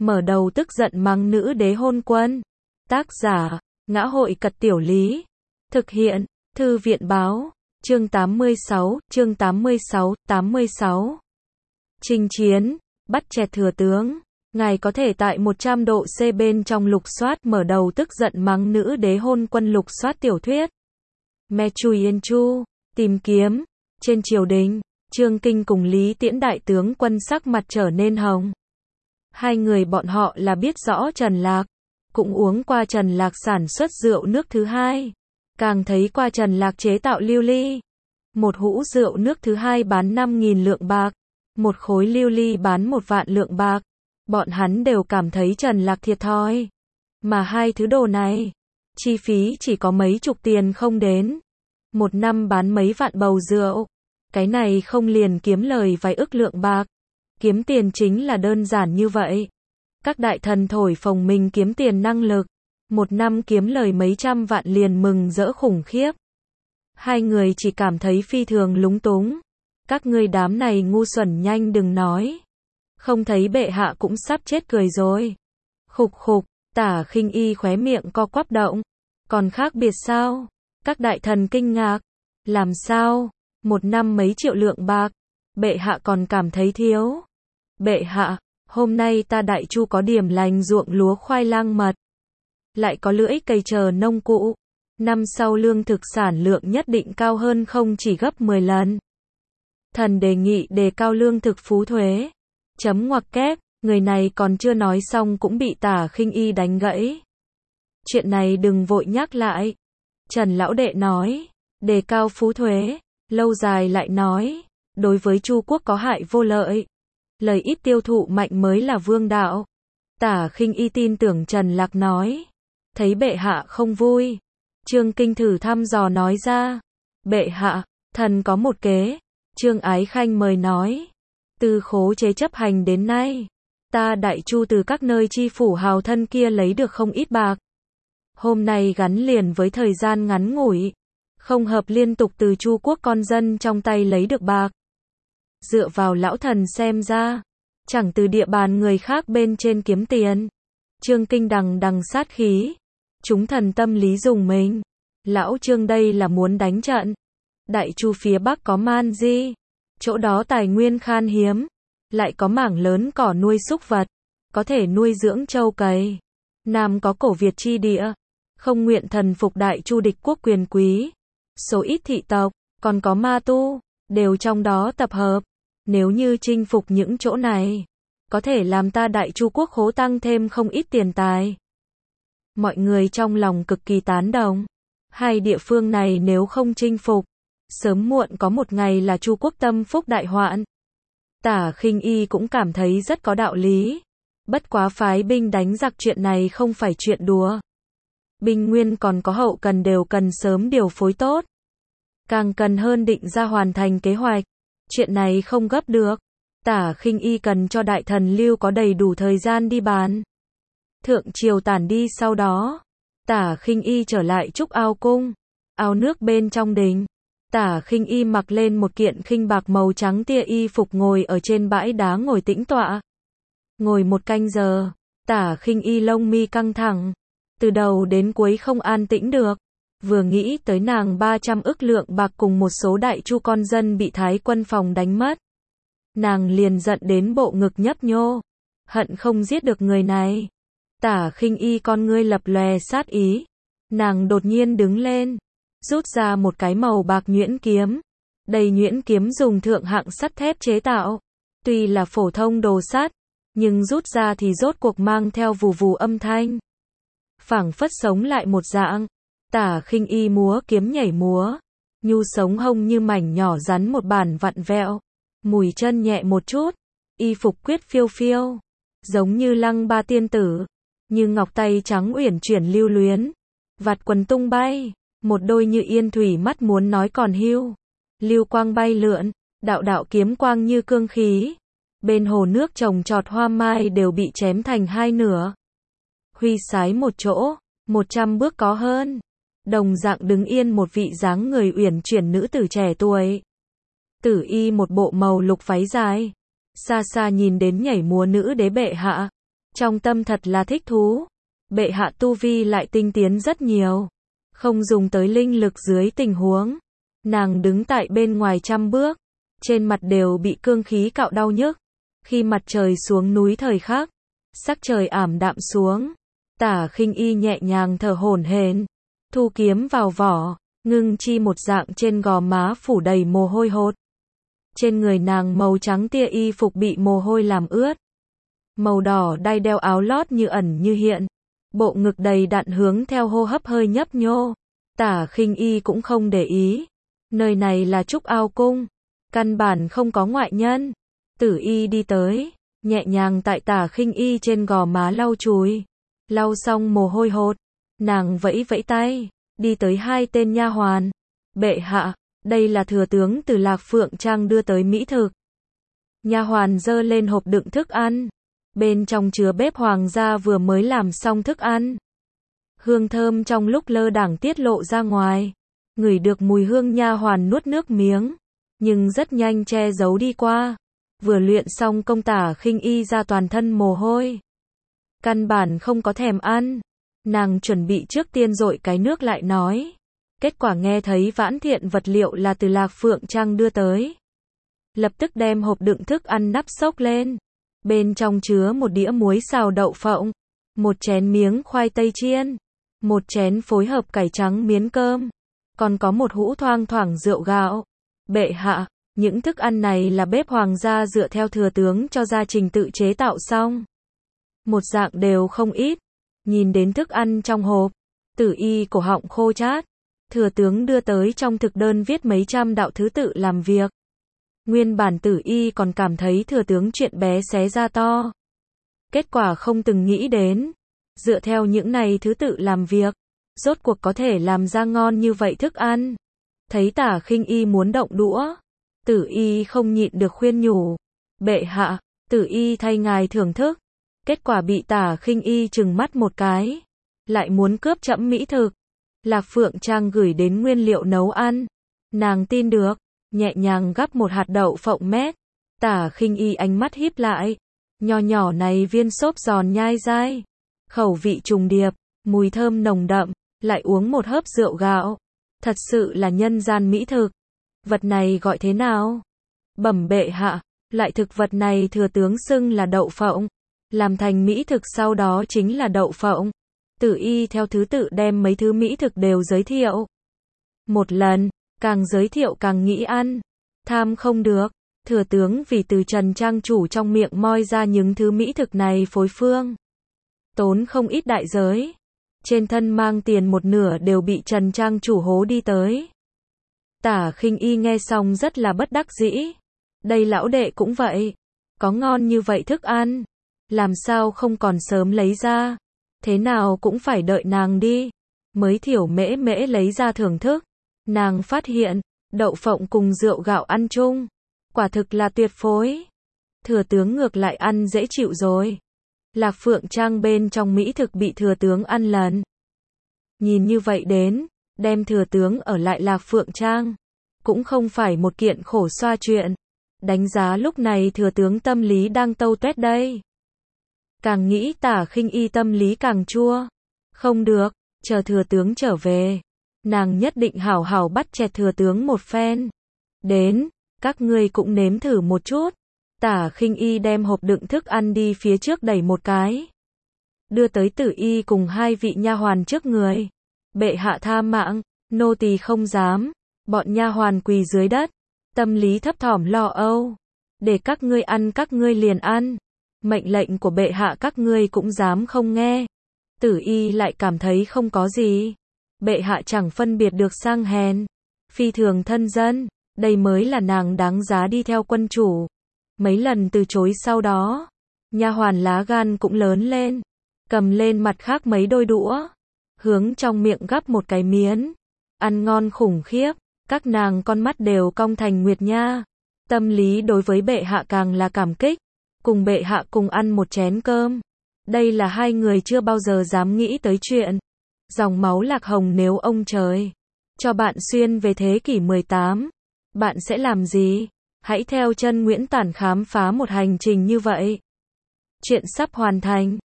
mở đầu tức giận mắng nữ đế hôn quân. Tác giả, Ngã Hội Cật Tiểu Lý. Thực hiện, Thư viện Báo. Chương 86, chương 86. Chinh chiến, bắt chẹt thừa tướng. Ngài có thể tại 100 độ C bên trong lục soát mở đầu tức giận mắng nữ đế hôn quân lục soát tiểu thuyết. Me Chui Yên Chu, tìm kiếm. Trên triều đình, Trương Kinh cùng Lý Tiễn đại tướng quân sắc mặt trở nên hồng. Hai người bọn họ là biết rõ Trần Lạc, cũng uống qua Trần Lạc sản xuất rượu nước thứ hai, càng thấy qua Trần Lạc chế tạo lưu ly. Một hũ rượu nước thứ hai bán 5.000 lượng bạc, một khối lưu ly bán 1 vạn lượng bạc. Bọn hắn đều cảm thấy Trần Lạc thiệt thòi. Mà hai thứ đồ này, chi phí chỉ có mấy chục tiền không đến. Một năm bán mấy vạn bầu rượu. Cái này không liền kiếm lời vài ức lượng bạc. Kiếm tiền chính là đơn giản như vậy. Các đại thần thổi phồng mình kiếm tiền năng lực. Một năm kiếm lời mấy trăm vạn liền mừng rỡ khủng khiếp. Hai người chỉ cảm thấy phi thường lúng túng. Các ngươi đám này ngu xuẩn nhanh đừng nói. Không thấy bệ hạ cũng sắp chết cười rồi. Khục khục, Tả Khinh Y khóe miệng co quắp động. Còn khác biệt sao? Các đại thần kinh ngạc. Làm sao? Một năm mấy triệu lượng bạc. Bệ hạ còn cảm thấy thiếu. Bệ hạ, hôm nay ta Đại Chu có điểm lành ruộng lúa khoai lang mật. Lại có lưỡi cây chờ nông cụ. Năm sau lương thực sản lượng nhất định cao hơn không chỉ gấp 10 lần. Thần đề nghị đề cao lương thực phú thuế. Chấm ngoặc kép, người này còn chưa nói xong cũng bị Tả Khinh Y đánh gãy. Chuyện này đừng vội nhắc lại. Trần lão đệ nói, đề cao phú thuế, lâu dài lại nói, đối với Chu quốc có hại vô lợi. Lời ít tiêu thụ mạnh mới là vương đạo. Tả Khinh Y tin tưởng Trần Lạc nói. Thấy bệ hạ không vui. Trương Kinh thử thăm dò nói ra. Bệ hạ, thần có một kế. Trương Ái Khanh mời nói. Từ khố chế chấp hành đến nay, ta Đại Chu từ các nơi chi phủ hào thân kia lấy được không ít bạc. Hôm nay gắn liền với thời gian ngắn ngủi, không hợp liên tục từ Chu quốc con dân trong tay lấy được bạc. Dựa vào lão thần xem ra, chẳng từ địa bàn người khác bên trên kiếm tiền. Trương Kinh đằng sát khí. Chúng thần tâm lý dùng mình. Lão Trương đây là muốn đánh trận. Đại Chu phía Bắc có Man Di. Chỗ đó tài nguyên khan hiếm. Lại có mảng lớn cỏ nuôi súc vật. Có thể nuôi dưỡng trâu cày. Nam có cổ Việt chi địa. Không nguyện thần phục Đại Chu địch quốc quyền quý. Số ít thị tộc, còn có ma tu, đều trong đó tập hợp. Nếu như chinh phục những chỗ này, có thể làm ta Đại Chu quốc khố tăng thêm không ít tiền tài. Mọi người trong lòng cực kỳ tán đồng. Hai địa phương này nếu không chinh phục, sớm muộn có một ngày là Chu quốc tâm phúc đại hoạn. Tả Khinh Y cũng cảm thấy rất có đạo lý. Bất quá phái binh đánh giặc chuyện này không phải chuyện đùa. Binh nguyên còn có hậu cần đều cần sớm điều phối tốt. Càng cần hơn định ra hoàn thành kế hoạch. Chuyện này không gấp được. Tả Khinh Y cần cho đại thần Lưu có đầy đủ thời gian đi bàn. Thượng triều tản đi sau đó. Tả Khinh Y trở lại Trúc Ao cung. Ao nước bên trong đình. Tả Khinh Y mặc lên một kiện khinh bạc màu trắng tia y phục ngồi ở trên bãi đá ngồi tĩnh tọa. Ngồi 1 canh giờ. Tả Khinh Y lông mi căng thẳng. Từ đầu đến cuối không an tĩnh được. Vừa nghĩ tới nàng 300 ức lượng bạc cùng một số Đại Chu con dân bị Thái quân phòng đánh mất. Nàng liền giận đến bộ ngực nhấp nhô. Hận không giết được người này. Tả Khinh Y con ngươi lập lòe sát ý. Nàng đột nhiên đứng lên. Rút ra một cái màu bạc nhuyễn kiếm. Đây nhuyễn kiếm dùng thượng hạng sắt thép chế tạo. Tuy là phổ thông đồ sắt, nhưng rút ra thì rốt cuộc mang theo vù vù âm thanh. Phảng phất sống lại một dạng. Tả Khinh Y múa kiếm nhảy múa. Nhu sống hông như mảnh nhỏ rắn một bản vặn vẹo. Mùi chân nhẹ một chút. Y phục quyết phiêu phiêu. Giống như Lăng Ba tiên tử. Như ngọc tay trắng uyển chuyển lưu luyến. Vạt quần tung bay. Một đôi như yên thủy mắt muốn nói còn hưu. Lưu quang bay lượn. Đạo đạo kiếm quang như cương khí. Bên hồ nước trồng trọt hoa mai đều bị chém thành hai nửa. Huy sái một chỗ. 100 bước có hơn. Đồng dạng đứng yên một vị dáng người uyển chuyển nữ tử trẻ tuổi. Tử y một bộ màu lục váy dài. Xa xa nhìn đến nhảy múa nữ đế bệ hạ. trong tâm thật là thích thú. Bệ hạ tu vi lại tinh tiến rất nhiều, không dùng tới linh lực dưới tình huống. Nàng đứng tại bên ngoài 100 bước, trên mặt đều bị cương khí cạo đau nhức. Khi mặt trời xuống núi thời khắc, sắc trời ảm đạm xuống, Tả Khinh Y nhẹ nhàng thở hổn hển, thu kiếm vào vỏ, ngưng chi một dạng trên gò má phủ đầy mồ hôi hột. Trên người nàng màu trắng tia y phục bị mồ hôi làm ướt. Màu đỏ đai đeo áo lót như ẩn như hiện. Bộ ngực đầy đặn hướng theo hô hấp hơi nhấp nhô. Tả Khinh Y cũng không để ý. Nơi này là Trúc Ao Cung, căn bản không có ngoại nhân. Tử Y đi tới, nhẹ nhàng tại Tả Khinh Y trên gò má lau chùi. Lau xong mồ hôi hột, nàng vẫy vẫy tay, đi tới 2 tên nha hoàn. Bệ hạ, đây là thừa tướng từ Lạc Phượng Trang đưa tới mỹ thực. Nha hoàn giơ lên hộp đựng thức ăn. Bên trong chứa bếp hoàng gia vừa mới làm xong thức ăn. Hương thơm trong lúc lơ đãng tiết lộ ra ngoài. Ngửi được mùi hương, nha hoàn nuốt nước miếng, nhưng rất nhanh che giấu đi qua. Vừa luyện xong công, Tả Khinh Y ra toàn thân mồ hôi, căn bản không có thèm ăn. Nàng chuẩn bị trước tiên dội cái nước lại nói. Kết quả nghe thấy Vãn Thiện vật liệu là từ Lạc Phượng Trang đưa tới. Lập tức đem hộp đựng thức ăn nắp xốc lên. Bên trong chứa một đĩa muối xào đậu phộng, một chén miếng khoai tây chiên, một chén phối hợp cải trắng miến cơm, còn có một hũ thoang thoảng rượu gạo. Bệ hạ, những thức ăn này là bếp hoàng gia dựa theo thừa tướng cho ra trình tự chế tạo xong. Một dạng đều không ít. Nhìn đến thức ăn trong hộp, Tử Y cổ họng khô chát. Thừa tướng đưa tới trong thực đơn viết mấy trăm đạo thứ tự làm việc. Nguyên bản Tử Y còn cảm thấy thừa tướng chuyện bé xé ra to. Kết quả không từng nghĩ đến, dựa theo những này thứ tự làm việc, rốt cuộc có thể làm ra ngon như vậy thức ăn. Thấy Tả Khinh Y muốn động đũa, Tử Y không nhịn được khuyên nhủ. Bệ hạ, Tử Y thay ngài thưởng thức. Kết quả bị Tả Khinh Y trừng mắt một cái. Lại muốn cướp trẫm mỹ thực. Lạc Phượng Trang gửi đến nguyên liệu nấu ăn. Nàng tin được, nhẹ nhàng gắp một hạt đậu phộng mét. Tả Khinh Y ánh mắt híp lại. Nho nhỏ này viên xốp giòn nhai dai. Khẩu vị trùng điệp, mùi thơm nồng đậm, lại uống một hớp rượu gạo. Thật sự là nhân gian mỹ thực. Vật này gọi thế nào? Bẩm bệ hạ, loại thực vật này thừa tướng xưng là đậu phộng. Làm thành mỹ thực sau đó chính là đậu phộng. Tử Y theo thứ tự đem mấy thứ mỹ thực đều giới thiệu. Một lần, càng giới thiệu càng nghĩ ăn. Tham không được, thừa tướng vì từ Trần Trang chủ trong miệng moi ra những thứ mỹ thực này phối phương. Tốn không ít đại giới. Trên thân mang tiền một nửa đều bị Trần Trang chủ hố đi tới. Tả Khinh Y nghe xong rất là bất đắc dĩ. Đây lão đệ cũng vậy. Có ngon như vậy thức ăn, làm sao không còn sớm lấy ra. Thế nào cũng phải đợi nàng đi. Mới Thiểu Mễ Mễ lấy ra thưởng thức. Nàng phát hiện, đậu phộng cùng rượu gạo ăn chung. Quả thực là tuyệt phối. Thừa tướng ngược lại ăn dễ chịu rồi. Lạc Phượng Trang bên trong mỹ thực bị thừa tướng ăn lần. Nhìn như vậy đến, đem thừa tướng ở lại Lạc Phượng Trang. Cũng không phải một kiện khổ xoa chuyện. Đánh giá lúc này thừa tướng tâm lý đang tâu tuét đây. Càng nghĩ Tả Khinh Y tâm lý càng chua. Không được, chờ thừa tướng trở về. Nàng nhất định hảo hảo bắt chẹt thừa tướng một phen. Đến, các ngươi cũng nếm thử một chút. Tả Khinh Y đem hộp đựng thức ăn đi phía trước đẩy một cái. Đưa tới Tử Y cùng 2 vị nha hoàn trước người. Bệ hạ tha mạng, nô tỳ không dám. Bọn nha hoàn quỳ dưới đất. Tâm lý thấp thỏm lo âu. Để các ngươi ăn các ngươi liền ăn. Mệnh lệnh của bệ hạ các ngươi cũng dám không nghe. Tử Y lại cảm thấy không có gì. Bệ hạ chẳng phân biệt được sang hèn. Phi thường thân dân. Đây mới là nàng đáng giá đi theo quân chủ. Mấy lần từ chối sau đó, nha hoàn lá gan cũng lớn lên. Cầm lên mặt khác mấy đôi đũa. Hướng trong miệng gắp một cái miến. Ăn ngon khủng khiếp. Các nàng con mắt đều cong thành nguyệt nha. Tâm lý đối với bệ hạ càng là cảm kích. Cùng bệ hạ cùng ăn một chén cơm. Đây là 2 người chưa bao giờ dám nghĩ tới chuyện. Dòng máu Lạc Hồng nếu ông trời cho bạn xuyên về thế kỷ 18, bạn sẽ làm gì? Hãy theo chân Nguyễn Tản khám phá một hành trình như vậy. Chuyện sắp hoàn thành.